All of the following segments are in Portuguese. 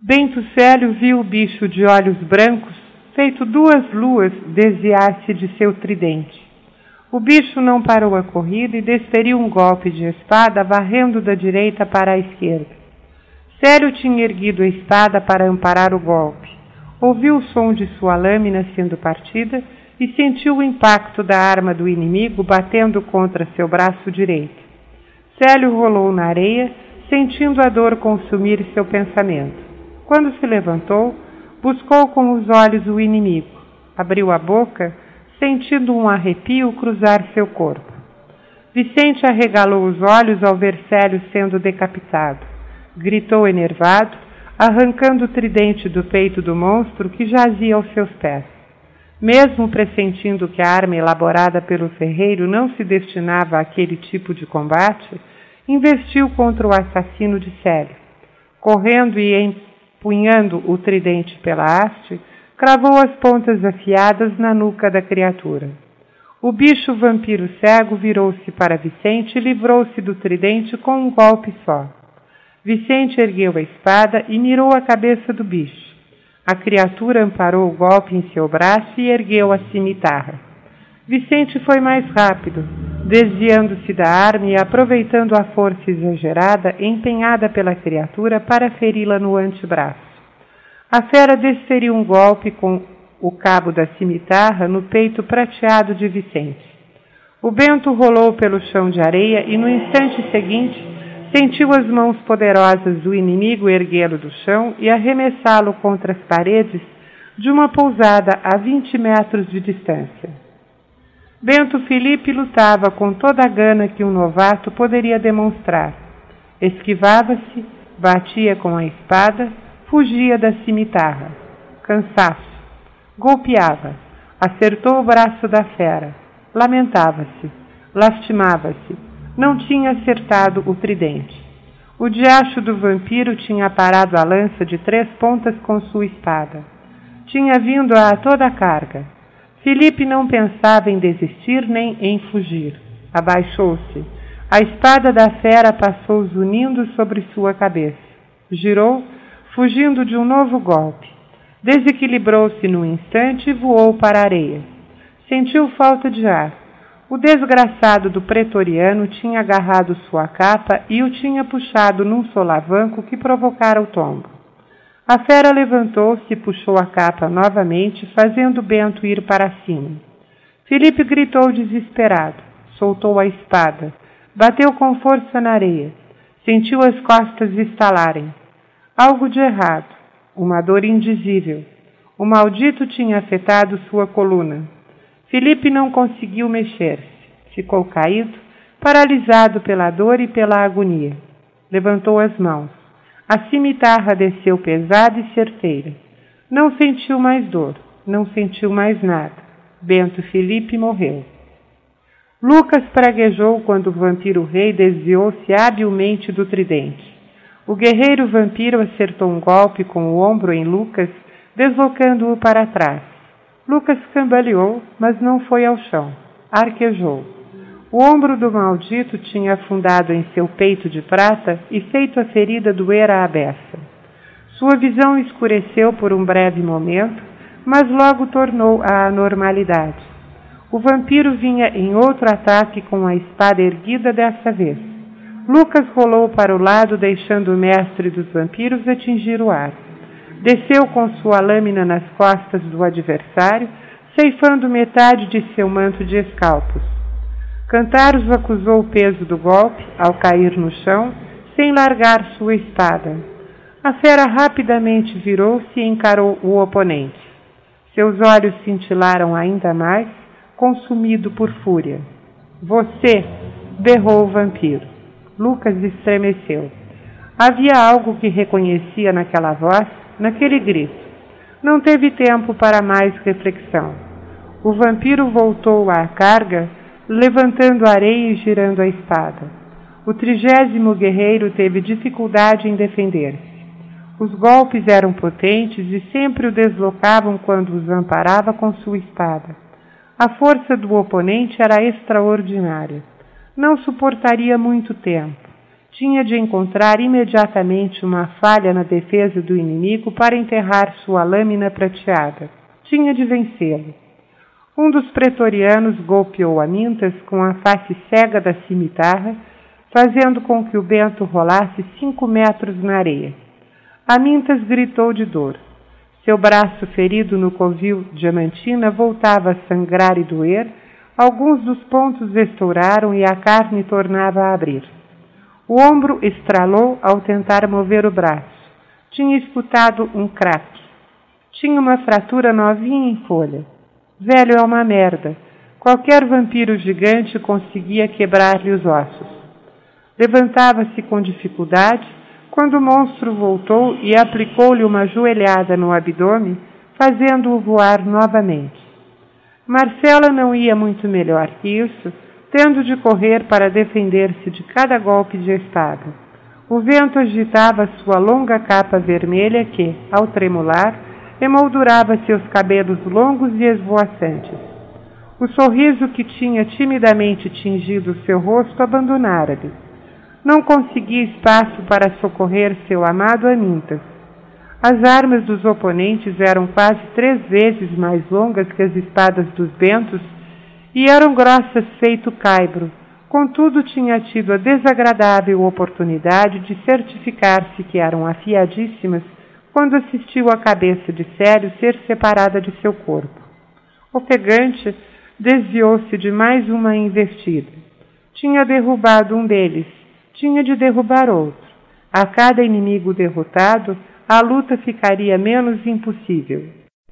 Bento Célio viu o bicho de olhos brancos, feito 2 luas, desviar-se de seu tridente. O bicho não parou a corrida e desferiu um golpe de espada, varrendo da direita para a esquerda. Célio tinha erguido a espada para amparar o golpe. Ouviu o som de sua lâmina sendo partida e sentiu o impacto da arma do inimigo batendo contra seu braço direito. Célio rolou na areia, sentindo a dor consumir seu pensamento. Quando se levantou, buscou com os olhos o inimigo. Abriu a boca, sentindo um arrepio cruzar seu corpo. Vicente arregalou os olhos ao ver Célio sendo decapitado. Gritou enervado, arrancando o tridente do peito do monstro que jazia aos seus pés. Mesmo pressentindo que a arma elaborada pelo ferreiro não se destinava àquele tipo de combate, investiu contra o assassino de Célio. Correndo e empunhando o tridente pela haste, cravou as pontas afiadas na nuca da criatura. O bicho vampiro cego virou-se para Vicente e livrou-se do tridente com um golpe só. Vicente ergueu a espada e mirou a cabeça do bicho. A criatura amparou o golpe em seu braço e ergueu a cimitarra. Vicente foi mais rápido, desviando-se da arma e aproveitando a força exagerada empenhada pela criatura para feri-la no antebraço. A fera desferiu um golpe com o cabo da cimitarra no peito prateado de Vicente. O Bento rolou pelo chão de areia e, no instante seguinte, sentiu as mãos poderosas do inimigo erguê-lo do chão e arremessá-lo contra as paredes de uma pousada a 20 metros de distância. Bento Felipe lutava com toda a gana que um novato poderia demonstrar. Esquivava-se, batia com a espada, fugia da cimitarra. Cansaço. Golpeava. Acertou o braço da fera. Lamentava-se. Lastimava-se. Não tinha acertado o tridente. O diacho do vampiro tinha parado a lança de 3 pontas com sua espada. Tinha vindo a toda a carga. Felipe não pensava em desistir nem em fugir. Abaixou-se. A espada da fera passou zunindo sobre sua cabeça. Girou, fugindo de um novo golpe. Desequilibrou-se num instante e voou para a areia. Sentiu falta de ar. O desgraçado do pretoriano tinha agarrado sua capa e o tinha puxado num solavanco que provocara o tombo. A fera levantou-se e puxou a capa novamente, fazendo Bento ir para cima. Felipe gritou desesperado, soltou a espada, bateu com força na areia, sentiu as costas estalarem. Algo de errado, uma dor indizível. O maldito tinha afetado sua coluna. Felipe não conseguiu mexer-se. Ficou caído, paralisado pela dor e pela agonia. Levantou as mãos. A cimitarra desceu pesada e certeira. Não sentiu mais dor, não sentiu mais nada. Bento Felipe morreu. Lucas praguejou quando o vampiro rei desviou-se habilmente do tridente. O guerreiro vampiro acertou um golpe com o ombro em Lucas, deslocando-o para trás. Lucas cambaleou, mas não foi ao chão. Arquejou. O ombro do maldito tinha afundado em seu peito de prata e feito a ferida doer à beça. Sua visão escureceu por um breve momento, mas logo tornou à normalidade. O vampiro vinha em outro ataque com a espada erguida dessa vez. Lucas rolou para o lado, deixando o mestre dos vampiros atingir o ar. Desceu com sua lâmina nas costas do adversário, ceifando metade de seu manto de escalpos. Cantaros acusou o peso do golpe, ao cair no chão, sem largar sua espada. A fera rapidamente virou-se e encarou o oponente. Seus olhos cintilaram ainda mais, consumido por fúria. Você! Berrou o vampiro. Lucas estremeceu. Havia algo que reconhecia naquela voz, naquele grito. Não teve tempo para mais reflexão. O vampiro voltou à carga, levantando a areia e girando a espada. O 30º guerreiro teve dificuldade em defender-se. Os golpes eram potentes e sempre o deslocavam quando os amparava com sua espada. A força do oponente era extraordinária. Não suportaria muito tempo. Tinha de encontrar imediatamente uma falha na defesa do inimigo para enterrar sua lâmina prateada. Tinha de vencê-lo. Um dos pretorianos golpeou Amintas com a face cega da cimitarra, fazendo com que o Bento rolasse 5 metros na areia. Amintas gritou de dor. Seu braço ferido no covil diamantina voltava a sangrar e doer, alguns dos pontos estouraram e a carne tornava a abrir. O ombro estralou ao tentar mover o braço. Tinha escutado um craque. Tinha uma fratura novinha em folha. Velho é uma merda. Qualquer vampiro gigante conseguia quebrar-lhe os ossos. Levantava-se com dificuldade quando o monstro voltou e aplicou-lhe uma joelhada no abdômen, fazendo-o voar novamente. Marcela não ia muito melhor que isso, tendo de correr para defender-se de cada golpe de espada. O vento agitava sua longa capa vermelha que, ao tremular, emoldurava seus cabelos longos e esvoaçantes. O sorriso que tinha timidamente tingido seu rosto abandonara-lhe. Não conseguia espaço para socorrer seu amado Amintas. As armas dos oponentes eram quase 3 vezes mais longas que as espadas dos bentos e eram grossas feito caibro. Contudo, tinha tido a desagradável oportunidade de certificar-se que eram afiadíssimas quando assistiu a cabeça de Célio ser separada de seu corpo. Ofegante, desviou-se de mais uma investida. Tinha derrubado um deles, tinha de derrubar outro. A cada inimigo derrotado, a luta ficaria menos impossível.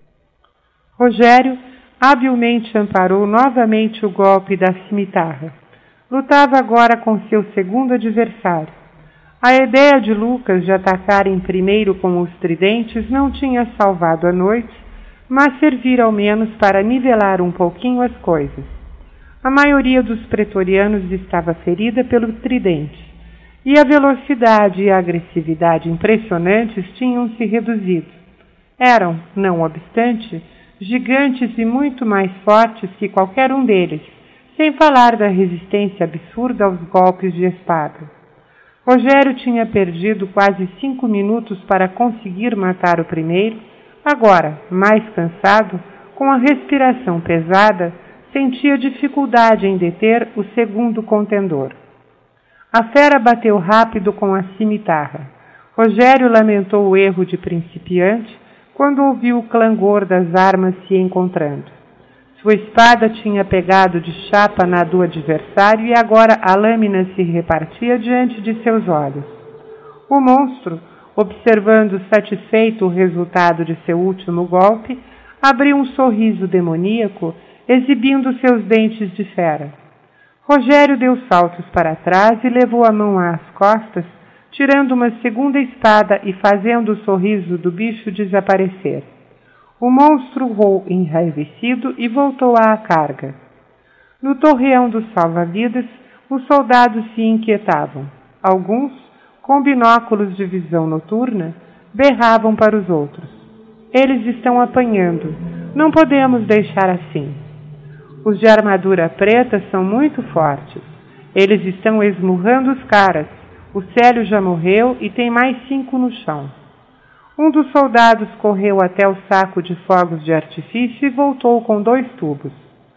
Rogério habilmente amparou novamente o golpe da cimitarra. Lutava agora com seu segundo adversário. A ideia de Lucas de atacarem primeiro com os tridentes não tinha salvado a noite, mas servira ao menos para nivelar um pouquinho as coisas. A maioria dos pretorianos estava ferida pelo tridente, e a velocidade e a agressividade impressionantes tinham se reduzido. Eram, não obstante, gigantes e muito mais fortes que qualquer um deles, sem falar da resistência absurda aos golpes de espada. Rogério tinha perdido quase 5 minutos para conseguir matar o primeiro. Agora, mais cansado, com a respiração pesada, sentia dificuldade em deter o segundo contendor. A fera bateu rápido com a cimitarra. Rogério lamentou o erro de principiante quando ouviu o clangor das armas se encontrando. Sua espada tinha pegado de chapa na do adversário e agora a lâmina se repartia diante de seus olhos. O monstro, observando satisfeito o resultado de seu último golpe, abriu um sorriso demoníaco, exibindo seus dentes de fera. Rogério deu saltos para trás e levou a mão às costas, tirando uma segunda espada e fazendo o sorriso do bicho desaparecer. O monstro urrou enraivecido e voltou à carga. No torreão dos salva-vidas, os soldados se inquietavam. Alguns, com binóculos de visão noturna, berravam para os outros. Eles estão apanhando. Não podemos deixar assim. Os de armadura preta são muito fortes. Eles estão esmurrando os caras. O Célio já morreu e tem mais 5 no chão. Um dos soldados correu até o saco de fogos de artifício e voltou com 2 tubos.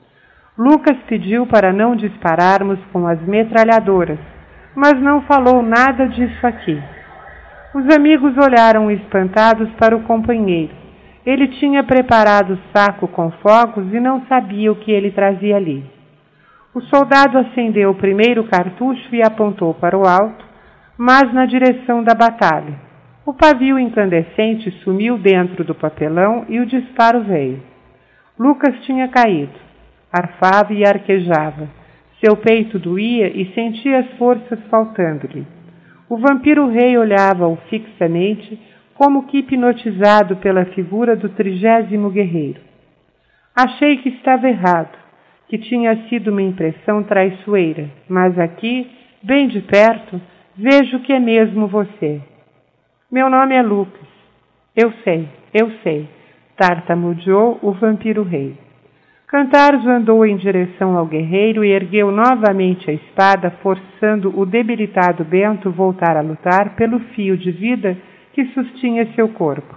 Lucas pediu para não dispararmos com as metralhadoras, mas não falou nada disso aqui. Os amigos olharam espantados para o companheiro. Ele tinha preparado o saco com fogos e não sabia o que ele trazia ali. O soldado acendeu o primeiro cartucho e apontou para o alto, mas na direção da batalha. O pavio incandescente sumiu dentro do papelão e o disparo veio. Lucas tinha caído. Arfava e arquejava. Seu peito doía e sentia as forças faltando-lhe. O vampiro-rei olhava-o fixamente, como que hipnotizado pela figura do 30º guerreiro. Achei que estava errado, que tinha sido uma impressão traiçoeira, mas aqui, bem de perto, vejo que é mesmo você. Meu nome é Lucas. Eu sei, tartamudeou o vampiro-rei. Cantaros andou em direção ao guerreiro e ergueu novamente a espada, forçando o debilitado Bento voltar a lutar pelo fio de vida que sustinha seu corpo.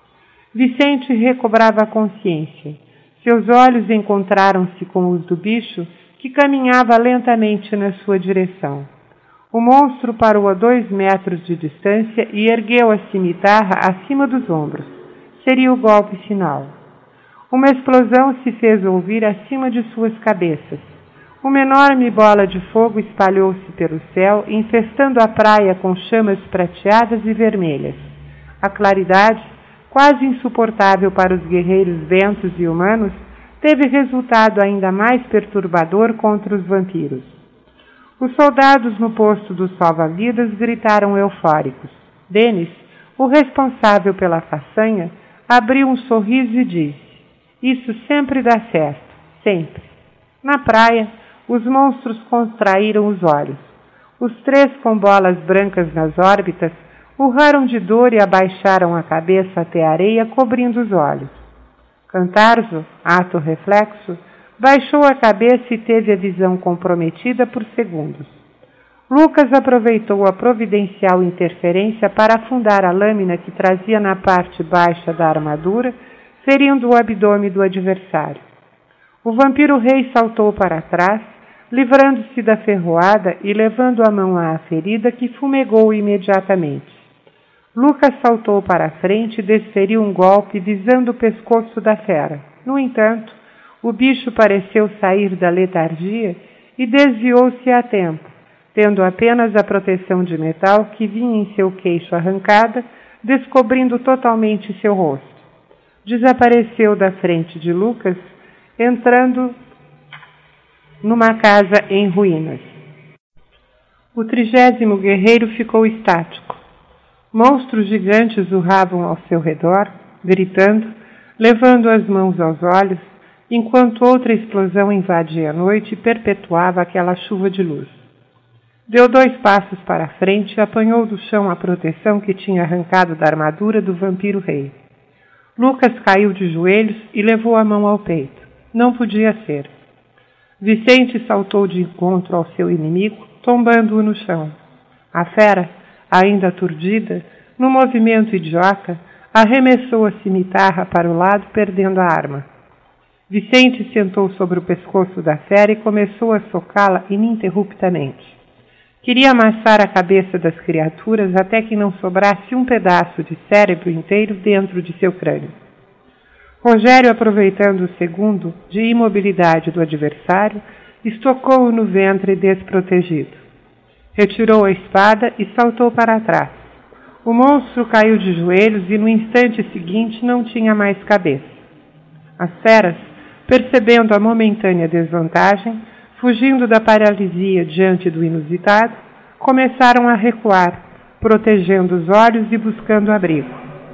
Vicente recobrava a consciência. Seus olhos encontraram-se com os do bicho, que caminhava lentamente na sua direção. O monstro parou a 2 metros de distância e ergueu a cimitarra acima dos ombros. Seria o golpe final. Uma explosão se fez ouvir acima de suas cabeças. Uma enorme bola de fogo espalhou-se pelo céu, infestando a praia com chamas prateadas e vermelhas. A claridade, quase insuportável para os guerreiros ventos e humanos, teve resultado ainda mais perturbador contra os vampiros. Os soldados no posto dos salva-vidas gritaram eufóricos. Denis, o responsável pela façanha, abriu um sorriso e disse: "Isso sempre dá certo, sempre." Na praia, os monstros contraíram os olhos. Os 3 com bolas brancas nas órbitas urraram de dor e abaixaram a cabeça até a areia, cobrindo os olhos. Cantarzo, ato reflexo, baixou a cabeça e teve a visão comprometida por segundos. Lucas aproveitou a providencial interferência para afundar a lâmina que trazia na parte baixa da armadura, ferindo o abdômen do adversário. O vampiro-rei saltou para trás, livrando-se da ferroada e levando a mão à ferida, que fumegou imediatamente. Lucas saltou para a frente e desferiu um golpe visando o pescoço da fera. No entanto, o bicho pareceu sair da letargia e desviou-se a tempo, tendo apenas a proteção de metal que vinha em seu queixo arrancada, descobrindo totalmente seu rosto. Desapareceu da frente de Lucas, entrando numa casa em ruínas. O 30º guerreiro ficou estático. Monstros gigantes urravam ao seu redor, gritando, levando as mãos aos olhos, enquanto outra explosão invadia a noite e perpetuava aquela chuva de luz. Deu 2 passos para a frente e apanhou do chão a proteção que tinha arrancado da armadura do vampiro-rei. Lucas caiu de joelhos e levou a mão ao peito. Não podia ser. Vicente saltou de encontro ao seu inimigo, tombando-o no chão. A fera, ainda aturdida, no movimento idiota, arremessou a cimitarra para o lado, perdendo a arma. Vicente sentou sobre o pescoço da fera e começou a socá-la ininterruptamente. Queria amassar a cabeça das criaturas até que não sobrasse um pedaço de cérebro inteiro dentro de seu crânio. Rogério, aproveitando o segundo de imobilidade do adversário, estocou-o no ventre desprotegido. Retirou a espada e saltou para trás. O monstro caiu de joelhos e no instante seguinte não tinha mais cabeça. As feras, percebendo a momentânea desvantagem, fugindo da paralisia diante do inusitado, começaram a recuar, protegendo os olhos e buscando abrigo.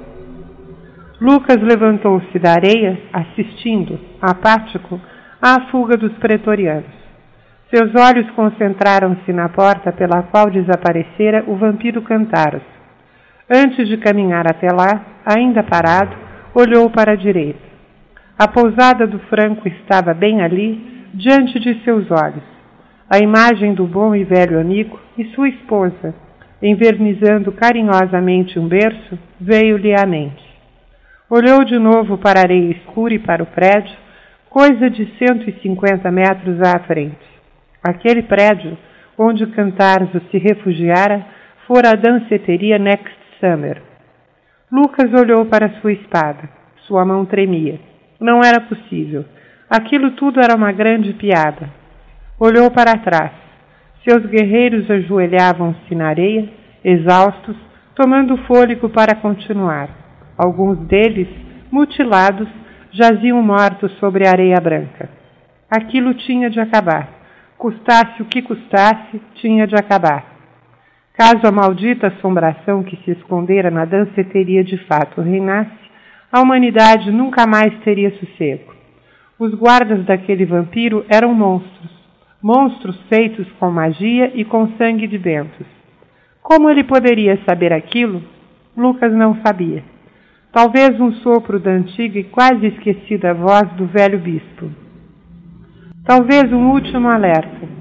Lucas levantou-se da areia, assistindo, apático, à fuga dos pretorianos. Seus olhos concentraram-se na porta pela qual desaparecera o vampiro Cantaros. Antes de caminhar até lá, ainda parado, olhou para a direita. A pousada do Franco estava bem ali, diante de seus olhos. A imagem do bom e velho amigo e sua esposa, envernizando carinhosamente um berço, veio-lhe à mente. Olhou de novo para a areia escura e para o prédio, coisa de 150 metros à frente. Aquele prédio, onde Cantarzo se refugiara, fora a danceteria Next Summer. Lucas olhou para sua espada. Sua mão tremia. Não era possível. Aquilo tudo era uma grande piada. Olhou para trás. Seus guerreiros ajoelhavam-se na areia, exaustos, tomando fôlego para continuar. Alguns deles, mutilados, jaziam mortos sobre a areia branca. Aquilo tinha de acabar. Custasse o que custasse, tinha de acabar. Caso a maldita assombração que se escondera na danceteria de fato reinasse, a humanidade nunca mais teria sossego. Os guardas daquele vampiro eram monstros. Monstros feitos com magia e com sangue de bentos. Como ele poderia saber aquilo? Lucas não sabia. Talvez um sopro da antiga e quase esquecida voz do velho bispo. Talvez um último alerta.